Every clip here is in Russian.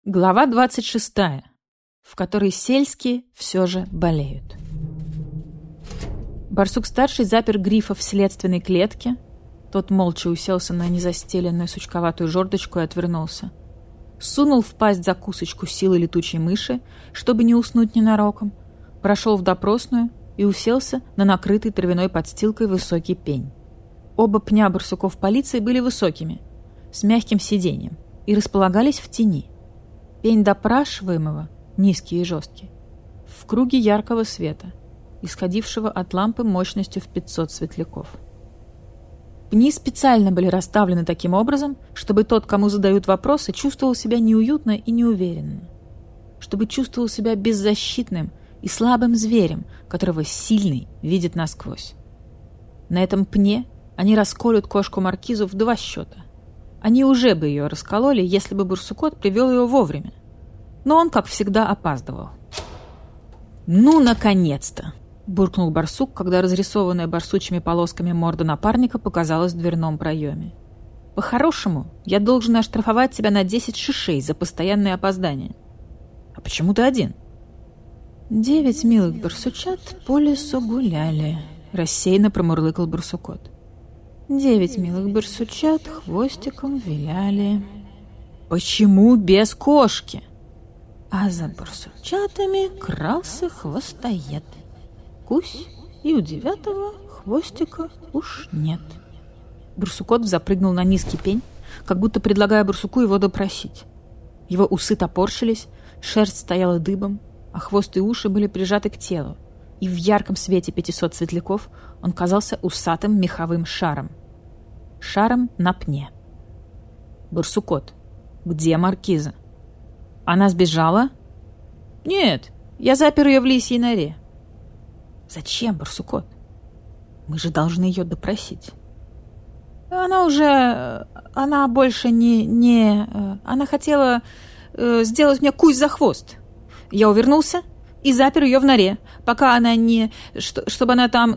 Глава 26, в которой сельские все же болеют. Барсук-старший запер Грифа в следственной клетке. Тот молча уселся на незастеленную сучковатую жердочку и отвернулся. Сунул в пасть закусочку силы летучей мыши, чтобы не уснуть ненароком, прошел в допросную и уселся на накрытый травяной подстилкой высокий пень. Оба пня барсуков полиции были высокими, с мягким сиденьем, и располагались в тени. Пень допрашиваемого, низкий и жесткий, в круге яркого света, исходившего от лампы мощностью в 500 светляков. Пни специально были расставлены таким образом, чтобы тот, кому задают вопросы, чувствовал себя неуютно и неуверенно, чтобы чувствовал себя беззащитным и слабым зверем, которого сильный видит насквозь. На этом пне они расколют кошку-маркизу в 2 счета. Они уже бы ее раскололи, если бы Барсукот привел ее вовремя. Но он, как всегда, опаздывал. «Ну, наконец-то!» — буркнул барсук, когда разрисованная барсучьими полосками морда напарника показалась в дверном проеме. «По-хорошему, я должен оштрафовать тебя на 10 шишей за постоянное опоздание. А почему ты один?» 9 милых барсучат по лесу гуляли», — рассеянно промурлыкал Барсукот. 9 милых барсучат хвостиком виляли. «Почему без кошки?» А за барсучатами крался хвостоед. Кусь, и у 9-го хвостика уж нет. Барсукот запрыгнул на низкий пень, как будто предлагая барсуку его допросить. Его усы топорщились, шерсть стояла дыбом, а хвост и уши были прижаты к телу, и в ярком свете 500 светляков он казался усатым меховым шаром. Шаром на пне. «Барсукот, где маркиза? Она сбежала?» «Нет, я запер ее в лисьей норе». «Зачем, Барсукот? Мы же должны ее допросить». Она больше не... Она хотела сделать мне кусь за хвост. Я увернулся и запер ее в норе, пока она не... Чтобы она там...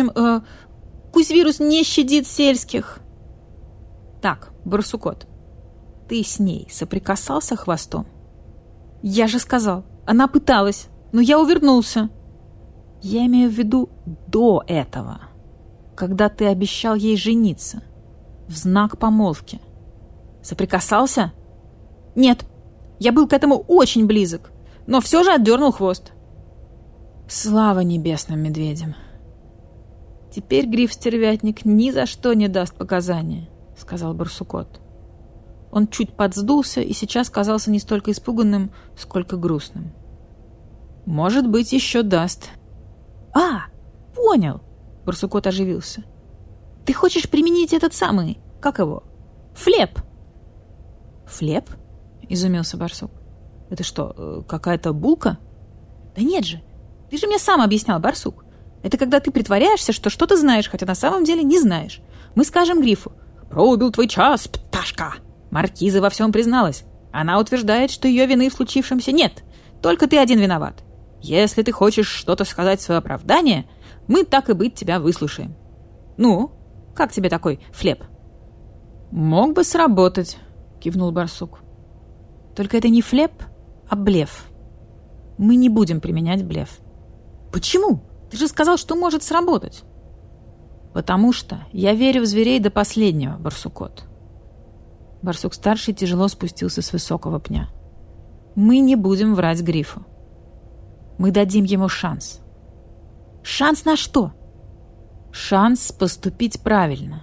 Кусь-вирус не щадит сельских». «Так, Барсукот, ты с ней соприкасался хвостом?» «Я же сказал, она пыталась, но я увернулся». «Я имею в виду до этого, когда ты обещал ей жениться, в знак помолвки. Соприкасался?» «Нет, я был к этому очень близок, но все же отдернул хвост». «Слава небесным медведям! Теперь Гриф-стервятник ни за что не даст показания», — сказал Барсукот. Он чуть подсдулся и сейчас казался не столько испуганным, сколько грустным. «Может быть, еще даст». «А, понял!» — Барсукот оживился. «Ты хочешь применить этот самый, как его, флеп?» «Флеп?» — изумился барсук. «Это что, какая-то булка?» «Да нет же, ты же мне сам объяснял, барсук. Это когда ты притворяешься, что что-то знаешь, хотя на самом деле не знаешь. Мы скажем Грифу: «Пробил твой час, пташка!» Маркиза во всем призналась. Она утверждает, что ее вины в случившемся нет. Только ты один виноват. Если ты хочешь что-то сказать в свое оправдание, мы, так и быть, тебя выслушаем. Ну, как тебе такой флеп?» «Мог бы сработать», — кивнул барсук. «Только это не флеп, а блеф. Мы не будем применять блеф». «Почему? Ты же сказал, что может сработать». «Потому что я верю в зверей до последнего, Барсукот». Барсук-старший тяжело спустился с высокого пня. «Мы не будем врать Грифу. Мы дадим ему шанс». «Шанс на что?» «Шанс поступить правильно».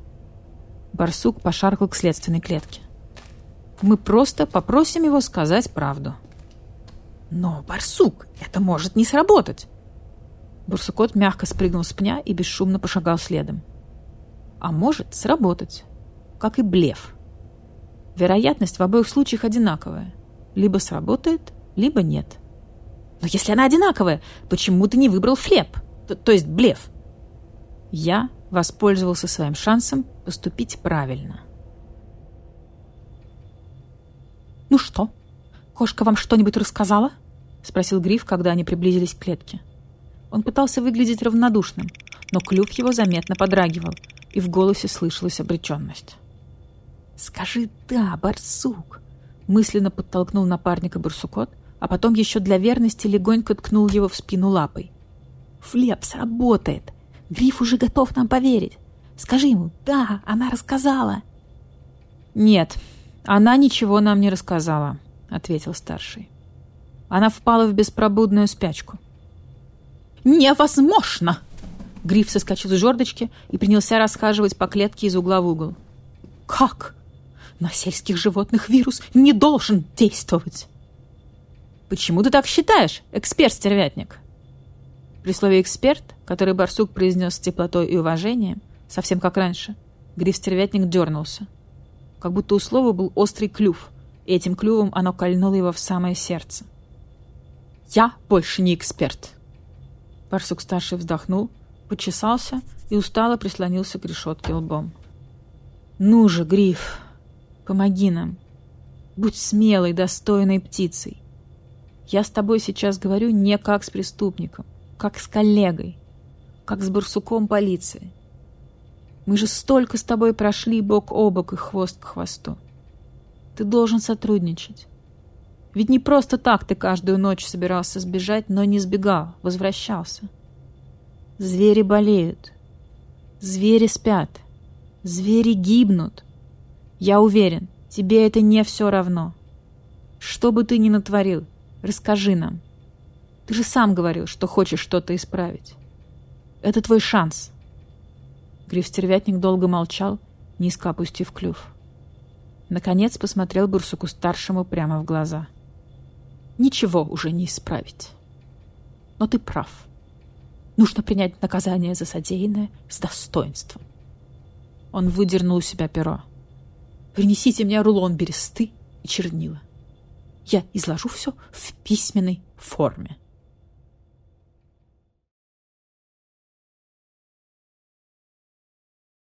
Барсук пошаркал к следственной клетке. «Мы просто попросим его сказать правду». «Но, барсук, это может не сработать». Барсукот мягко спрыгнул с пня и бесшумно пошагал следом. «А может сработать, как и блеф. Вероятность в обоих случаях одинаковая. Либо сработает, либо нет». «Но если она одинаковая, почему ты не выбрал флеп? То есть блеф?» «Я воспользовался своим шансом поступить правильно». «Ну что, кошка вам что-нибудь рассказала?» — спросил Гриф, когда они приблизились к клетке. Он пытался выглядеть равнодушным, но клюв его заметно подрагивал, и в голосе слышалась обреченность. «Скажи «да», барсук. Мысленно подтолкнул напарника барсукот, а потом еще для верности легонько ткнул его в спину лапой. «Флеп, сработает! Гриф уже готов нам поверить! Скажи ему, да, она рассказала!» «Нет, она ничего нам не рассказала», — ответил старший. «Она впала в беспробудную спячку». «Невозможно!» Гриф соскочил с жердочки и принялся расхаживать по клетке из угла в угол. «Как? На сельских животных вирус не должен действовать!» «Почему ты так считаешь, эксперт-стервятник?» При слове «эксперт», который барсук произнес с теплотой и уважением, совсем как раньше, Гриф-стервятник дернулся. Как будто у слова был острый клюв, и этим клювом оно кольнуло его в самое сердце. «Я больше не эксперт!» Барсук-старший вздохнул, почесался и устало прислонился к решетке лбом. «Ну же, Гриф, помоги нам. Будь смелой, достойной птицей. Я с тобой сейчас говорю не как с преступником, как с коллегой, как с барсуком полиции. Мы же столько с тобой прошли бок о бок и хвост к хвосту. Ты должен сотрудничать. Ведь не просто так ты каждую ночь собирался сбежать, но не сбегал, возвращался. Звери болеют. Звери спят. Звери гибнут. Я уверен, тебе это не все равно. Что бы ты ни натворил, расскажи нам. Ты же сам говорил, что хочешь что-то исправить. Это твой шанс». Гриф-стервятник долго молчал, низко опустив клюв. Наконец посмотрел барсуку-старшему прямо в глаза. «Ничего уже не исправить. Но ты прав. Нужно принять наказание за содеянное с достоинством». Он выдернул у себя перо. «Принесите мне рулон бересты и чернила. Я изложу все в письменной форме».